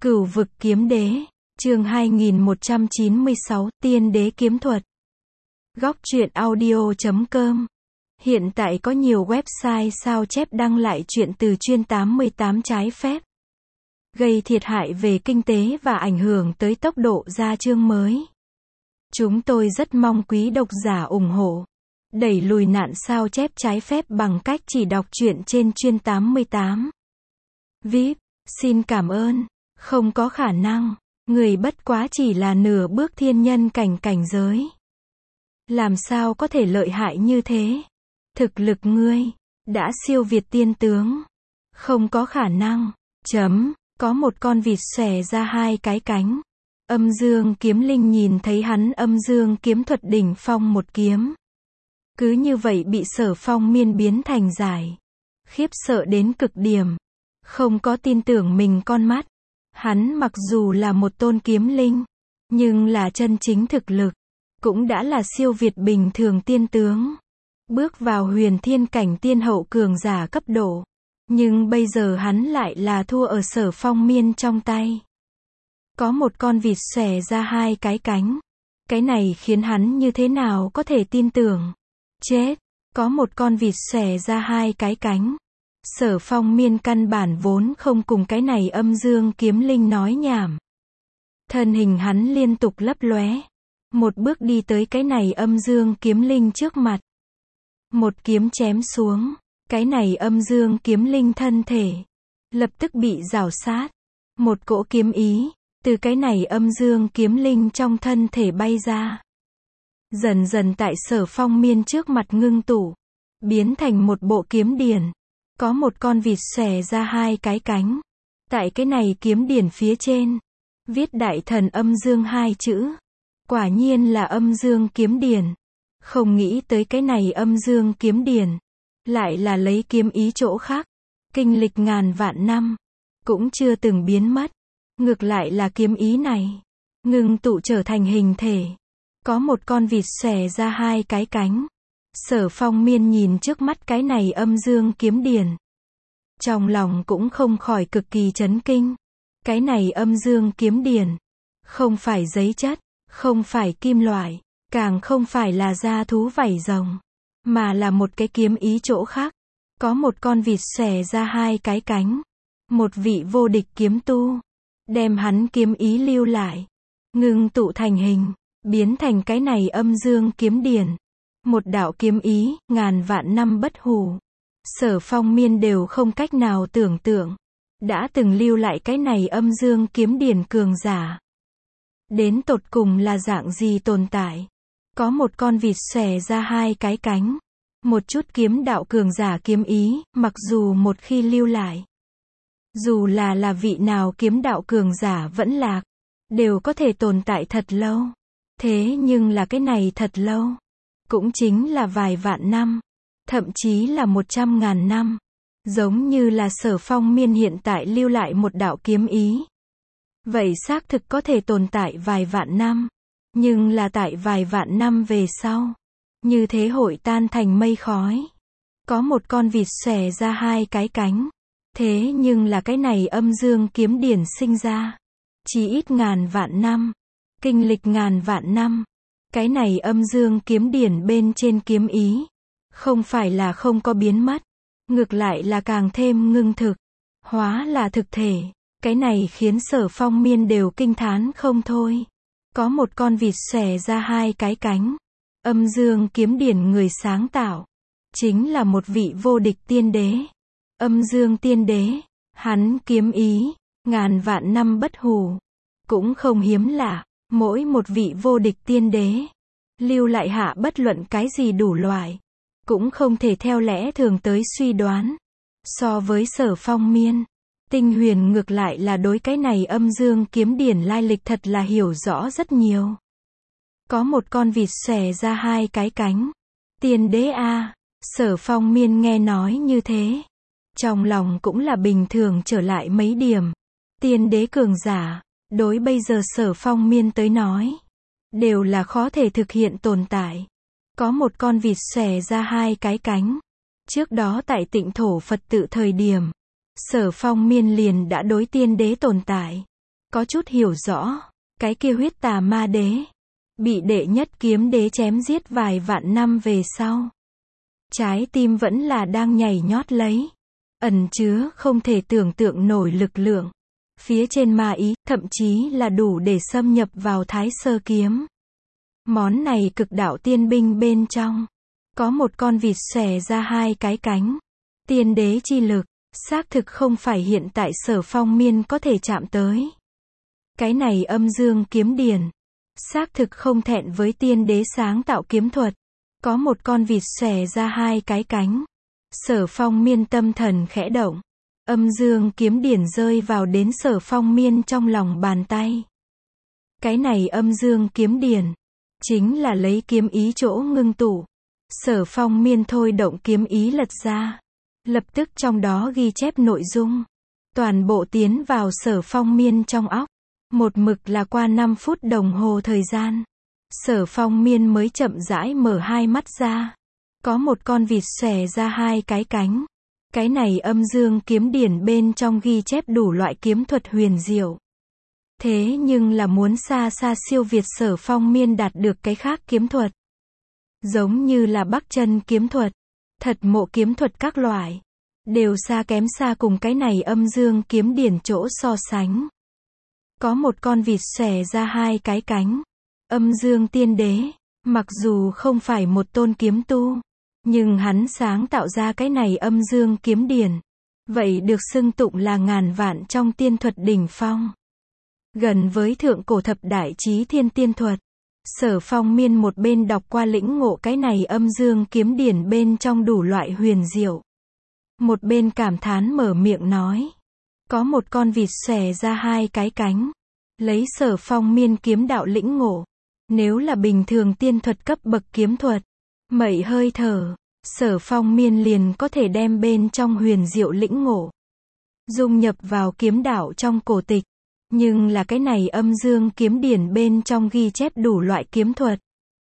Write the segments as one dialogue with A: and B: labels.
A: Cửu vực kiếm đế, chương 2196, tiên đế kiếm thuật. Góc truyện audio.com. Hiện tại có nhiều website sao chép đăng lại truyện từ chuyên 88 trái phép, gây thiệt hại về kinh tế và ảnh hưởng tới tốc độ ra chương mới. Chúng tôi rất mong quý độc giả ủng hộ, đẩy lùi nạn sao chép trái phép bằng cách chỉ đọc truyện trên chuyên 88. VIP, xin cảm ơn. Không có khả năng, người bất quá chỉ là nửa bước thiên nhân cảnh giới. Làm sao có thể lợi hại như thế? Thực lực ngươi đã siêu việt tiên tướng. Không có khả năng. Có một con vịt xòe ra hai cái cánh. Âm dương kiếm linh nhìn thấy hắn âm dương kiếm thuật đỉnh phong một kiếm. Cứ như vậy bị Sở Phong miên biến thành giải. Khiếp sợ đến cực điểm. Không có tin tưởng mình con mắt. Hắn mặc dù là một tôn kiếm linh, nhưng là chân chính thực lực, cũng đã là siêu việt bình thường tiên tướng. Bước vào huyền thiên cảnh tiên hậu cường giả cấp độ. Nhưng bây giờ hắn lại là thua ở Sở Phong miên trong tay. Có một con vịt xòe ra hai cái cánh. Cái này khiến hắn như thế nào có thể tin tưởng. Chết, có một con vịt xòe ra hai cái cánh. Sở Phong miên căn bản vốn không cùng cái này âm dương kiếm linh nói nhảm. Thân hình hắn liên tục lấp lóe. Một bước đi tới cái này âm dương kiếm linh trước mặt. Một kiếm chém xuống. Cái này âm dương kiếm linh thân thể lập tức bị rào sát. Một cỗ kiếm ý từ cái này âm dương kiếm linh trong thân thể bay ra. Dần dần tại Sở Phong miên trước mặt ngưng tụ. Biến thành một bộ kiếm điển. Có một con vịt xòe ra hai cái cánh. Tại cái này kiếm điển phía trên, viết đại thần âm dương hai chữ. Quả nhiên là âm dương kiếm điển. Không nghĩ tới cái này âm dương kiếm điển lại là lấy kiếm ý chỗ khác. Kinh lịch ngàn vạn năm, cũng chưa từng biến mất. Ngược lại là kiếm ý này ngưng tụ trở thành hình thể. Có một con vịt xòe ra hai cái cánh. Sở Phong miên nhìn trước mắt cái này âm dương kiếm điển. Trong lòng cũng không khỏi cực kỳ chấn kinh. Cái này âm dương kiếm điển không phải giấy chất, không phải kim loại, càng không phải là da thú vảy rồng, mà là một cái kiếm ý chỗ khác. Có một con vịt xòe ra hai cái cánh. Một vị vô địch kiếm tu đem hắn kiếm ý lưu lại, ngưng tụ thành hình, biến thành cái này âm dương kiếm điển. Một đạo kiếm ý, ngàn vạn năm bất hủ. Sở Phong miên đều không cách nào tưởng tượng. Đã từng lưu lại cái này âm dương kiếm điển cường giả. Đến tột cùng là dạng gì tồn tại? Có một con vịt xòe ra hai cái cánh. Một chút kiếm đạo cường giả kiếm ý, mặc dù một khi lưu lại. Dù là vị nào kiếm đạo cường giả vẫn lạc. Đều có thể tồn tại thật lâu. Thế nhưng là cái này thật lâu. Cũng chính là vài vạn năm, thậm chí là 100.000 năm. Giống như là Sở Phong miên hiện tại lưu lại một đạo kiếm ý. Vậy xác thực có thể tồn tại vài vạn năm. Nhưng là tại vài vạn năm về sau, như thế hội tan thành mây khói. Có một con vịt xòe ra hai cái cánh. Thế nhưng là cái này âm dương kiếm điển sinh ra chỉ ít ngàn vạn năm. Kinh lịch ngàn vạn năm. Cái này âm dương kiếm điển bên trên kiếm ý không phải là không có biến mất, ngược lại là càng thêm ngưng thực, hóa là thực thể. Cái này khiến Sở Phong miên đều kinh thán không thôi. Có một con vịt xòe ra hai cái cánh. Âm dương kiếm điển người sáng tạo chính là một vị vô địch tiên đế. Âm dương tiên đế, hắn kiếm ý ngàn vạn năm bất hủ, cũng không hiếm lạ. Mỗi một vị vô địch tiên đế lưu lại hạ bất luận cái gì đủ loại, cũng không thể theo lẽ thường tới suy đoán. So với Sở Phong miên, Tinh Huyền ngược lại là đối cái này âm dương kiếm điển lai lịch thật là hiểu rõ rất nhiều. Có một con vịt xòe ra hai cái cánh. Tiên đế a. Sở Phong miên nghe nói như thế, trong lòng cũng là bình thường trở lại mấy điểm. Tiên đế cường giả, đối bây giờ Sở Phong miên tới nói, đều là khó thể thực hiện tồn tại. Có một con vịt xòe ra hai cái cánh. Trước đó tại Tịnh Thổ Phật tự thời điểm, Sở Phong miên liền đã đối tiên đế tồn tại có chút hiểu rõ, cái kia huyết tà ma đế, bị đệ nhất kiếm đế chém giết vài vạn năm về sau. Trái tim vẫn là đang nhảy nhót lấy, ẩn chứa không thể tưởng tượng nổi lực lượng. Phía trên ma ý, thậm chí là đủ để xâm nhập vào Thái Sơ kiếm. Món này cực đạo tiên binh bên trong, có một con vịt xòe ra hai cái cánh. Tiên đế chi lực, xác thực không phải hiện tại Sở Phong Miên có thể chạm tới. Cái này âm dương kiếm điển, xác thực không thẹn với tiên đế sáng tạo kiếm thuật. Có một con vịt xòe ra hai cái cánh. Sở Phong Miên tâm thần khẽ động. Âm dương kiếm điển rơi vào đến Sở Phong Miên trong lòng bàn tay. Cái này âm dương kiếm điển, chính là lấy kiếm ý chỗ ngưng tụ. Sở Phong Miên thôi động kiếm ý lật ra. Lập tức trong đó ghi chép nội dung. Toàn bộ tiến vào Sở Phong Miên trong óc. Một mực là qua 5 phút đồng hồ thời gian. Sở Phong Miên mới chậm rãi mở hai mắt ra. Có một con vịt xòe ra hai cái cánh. Cái này âm dương kiếm điển bên trong ghi chép đủ loại kiếm thuật huyền diệu. Thế nhưng là muốn xa xa siêu việt Sở Phong Miên đạt được cái khác kiếm thuật. Giống như là Bắc chân kiếm thuật, Thật Mộ kiếm thuật các loại, đều xa kém xa cùng cái này âm dương kiếm điển chỗ so sánh. Có một con vịt xòe ra hai cái cánh. Âm dương tiên đế, mặc dù không phải một tôn kiếm tu, nhưng hắn sáng tạo ra cái này âm dương kiếm điển. Vậy được xưng tụng là ngàn vạn trong tiên thuật đỉnh phong. Gần với thượng cổ thập đại chí thiên tiên thuật. Sở Phong Miên một bên đọc qua lĩnh ngộ cái này âm dương kiếm điển bên trong đủ loại huyền diệu. Một bên cảm thán mở miệng nói. Có một con vịt xòe ra hai cái cánh. Lấy Sở Phong Miên kiếm đạo lĩnh ngộ. Nếu là bình thường tiên thuật cấp bậc kiếm thuật, mẩy hơi thở, Sở Phong Miên liền có thể đem bên trong huyền diệu lĩnh ngộ dung nhập vào kiếm đạo trong cổ tịch. Nhưng là cái này âm dương kiếm điển bên trong ghi chép đủ loại kiếm thuật,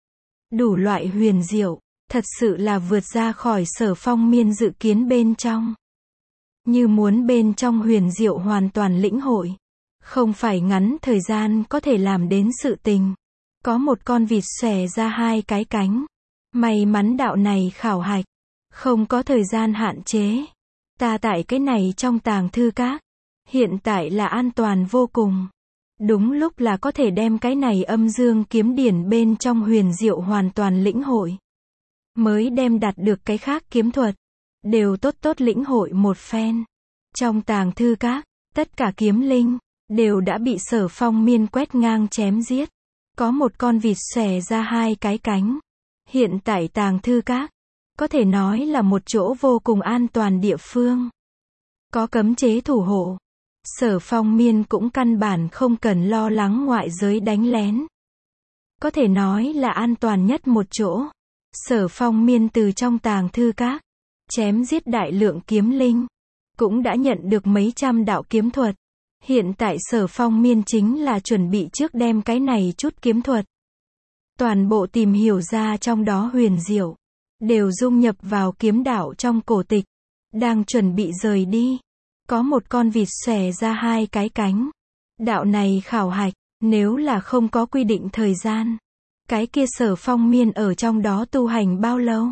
A: đủ loại huyền diệu, thật sự là vượt ra khỏi Sở Phong Miên dự kiến bên trong. Như muốn bên trong huyền diệu hoàn toàn lĩnh hội, không phải ngắn thời gian có thể làm đến sự tình. Có một con vịt xòe ra hai cái cánh. May mắn đạo này khảo hạch, không có thời gian hạn chế. Ta tại cái này trong tàng thư các, hiện tại là an toàn vô cùng. Đúng lúc là có thể đem cái này âm dương kiếm điển bên trong huyền diệu hoàn toàn lĩnh hội. Mới đem đạt được cái khác kiếm thuật, đều tốt tốt lĩnh hội một phen. Trong tàng thư các, tất cả kiếm linh, đều đã bị Sở Phong Miên quét ngang chém giết. Có một con vịt xòe ra hai cái cánh. Hiện tại tàng thư các, có thể nói là một chỗ vô cùng an toàn địa phương. Có cấm chế thủ hộ. Sở Phong Miên cũng căn bản không cần lo lắng ngoại giới đánh lén. Có thể nói là an toàn nhất một chỗ. Sở Phong Miên từ trong tàng thư các, chém giết đại lượng kiếm linh. Cũng đã nhận được mấy trăm đạo kiếm thuật. Hiện tại Sở Phong Miên chính là chuẩn bị trước đem cái này chút kiếm thuật. Toàn bộ tìm hiểu ra trong đó huyền diệu. Đều dung nhập vào kiếm đạo trong cổ tịch. Đang chuẩn bị rời đi. Có một con vịt xòe ra hai cái cánh. Đạo này khảo hạch, nếu là không có quy định thời gian. Cái kia Sở Phong Miên ở trong đó tu hành bao lâu?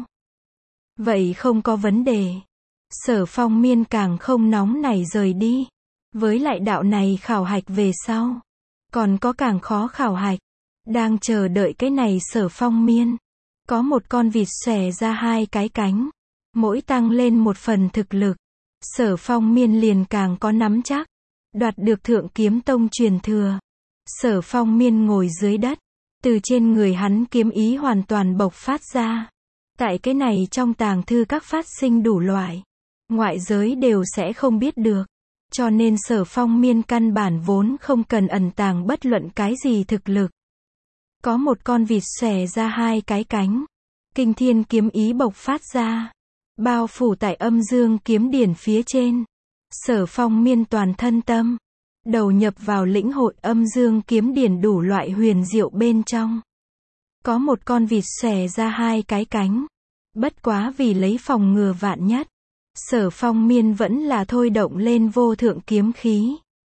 A: Vậy không có vấn đề. Sở Phong Miên càng không nóng nảy rời đi. Với lại đạo này khảo hạch về sau. Còn có càng khó khảo hạch. Đang chờ đợi cái này Sở Phong Miên. Có một con vịt xòe ra hai cái cánh. Mỗi tăng lên một phần thực lực. Sở Phong Miên liền càng có nắm chắc. Đoạt được Thượng Kiếm Tông truyền thừa. Sở Phong Miên ngồi dưới đất. Từ trên người hắn kiếm ý hoàn toàn bộc phát ra. Tại cái này trong tàng thư các phát sinh đủ loại. Ngoại giới đều sẽ không biết được. Cho nên Sở Phong Miên căn bản vốn không cần ẩn tàng bất luận cái gì thực lực. Có một con vịt xòe ra hai cái cánh. Kinh thiên kiếm ý bộc phát ra. Bao phủ tại âm dương kiếm điển phía trên. Sở Phong Miên toàn thân tâm. Đầu nhập vào lĩnh hội âm dương kiếm điển đủ loại huyền diệu bên trong. Có một con vịt xòe ra hai cái cánh. Bất quá vì lấy phòng ngừa vạn nhất. Sở Phong Miên vẫn là thôi động lên vô thượng kiếm khí.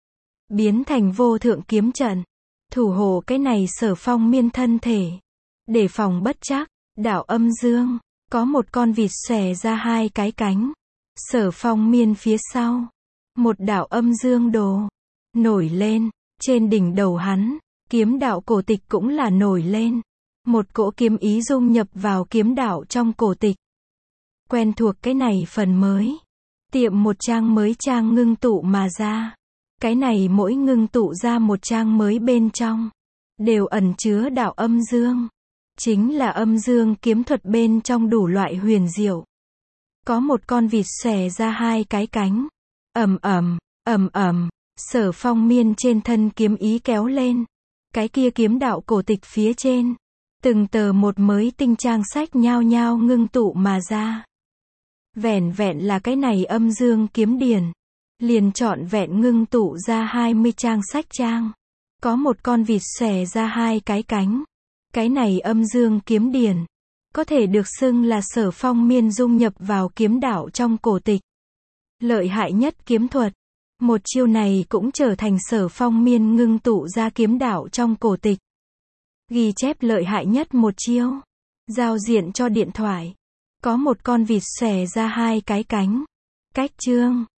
A: biến thành vô thượng kiếm trận, thủ hộ cái này Sở Phong Miên thân thể. Để phòng bất trắc, đạo âm dương, có một con vịt xòe ra hai cái cánh. Sở Phong Miên phía sau, một đạo âm dương đồ nổi lên, trên đỉnh đầu hắn, kiếm đạo cổ tịch cũng là nổi lên. Một cỗ kiếm ý dung nhập vào kiếm đạo trong cổ tịch. Quen thuộc cái này phần mới. Tiệm một trang mới trang ngưng tụ mà ra. Cái này mỗi ngưng tụ ra một trang mới bên trong, đều ẩn chứa đạo âm dương. Chính là âm dương kiếm thuật bên trong đủ loại huyền diệu. Có một con vịt xòe ra hai cái cánh. Ầm ầm, ầm ầm, Sở Phong Miên trên thân kiếm ý kéo lên. Cái kia kiếm đạo cổ tịch phía trên, từng tờ một mới tinh trang sách nhao nhao ngưng tụ mà ra. Vẻn vẹn là cái này âm dương kiếm điển, liền trọn vẹn ngưng tụ ra 20 trang sách trang. Có một con vịt xòe ra hai cái cánh. Cái này âm dương kiếm điển, có thể được xưng là Sở Phong Miên dung nhập vào kiếm đạo trong cổ tịch. Lợi hại nhất kiếm thuật. Một chiêu này cũng trở thành Sở Phong Miên ngưng tụ ra kiếm đạo trong cổ tịch. Ghi chép lợi hại nhất một chiêu. Giao diện cho điện thoại. Có một con vịt xòe ra hai cái cánh. Cách chương.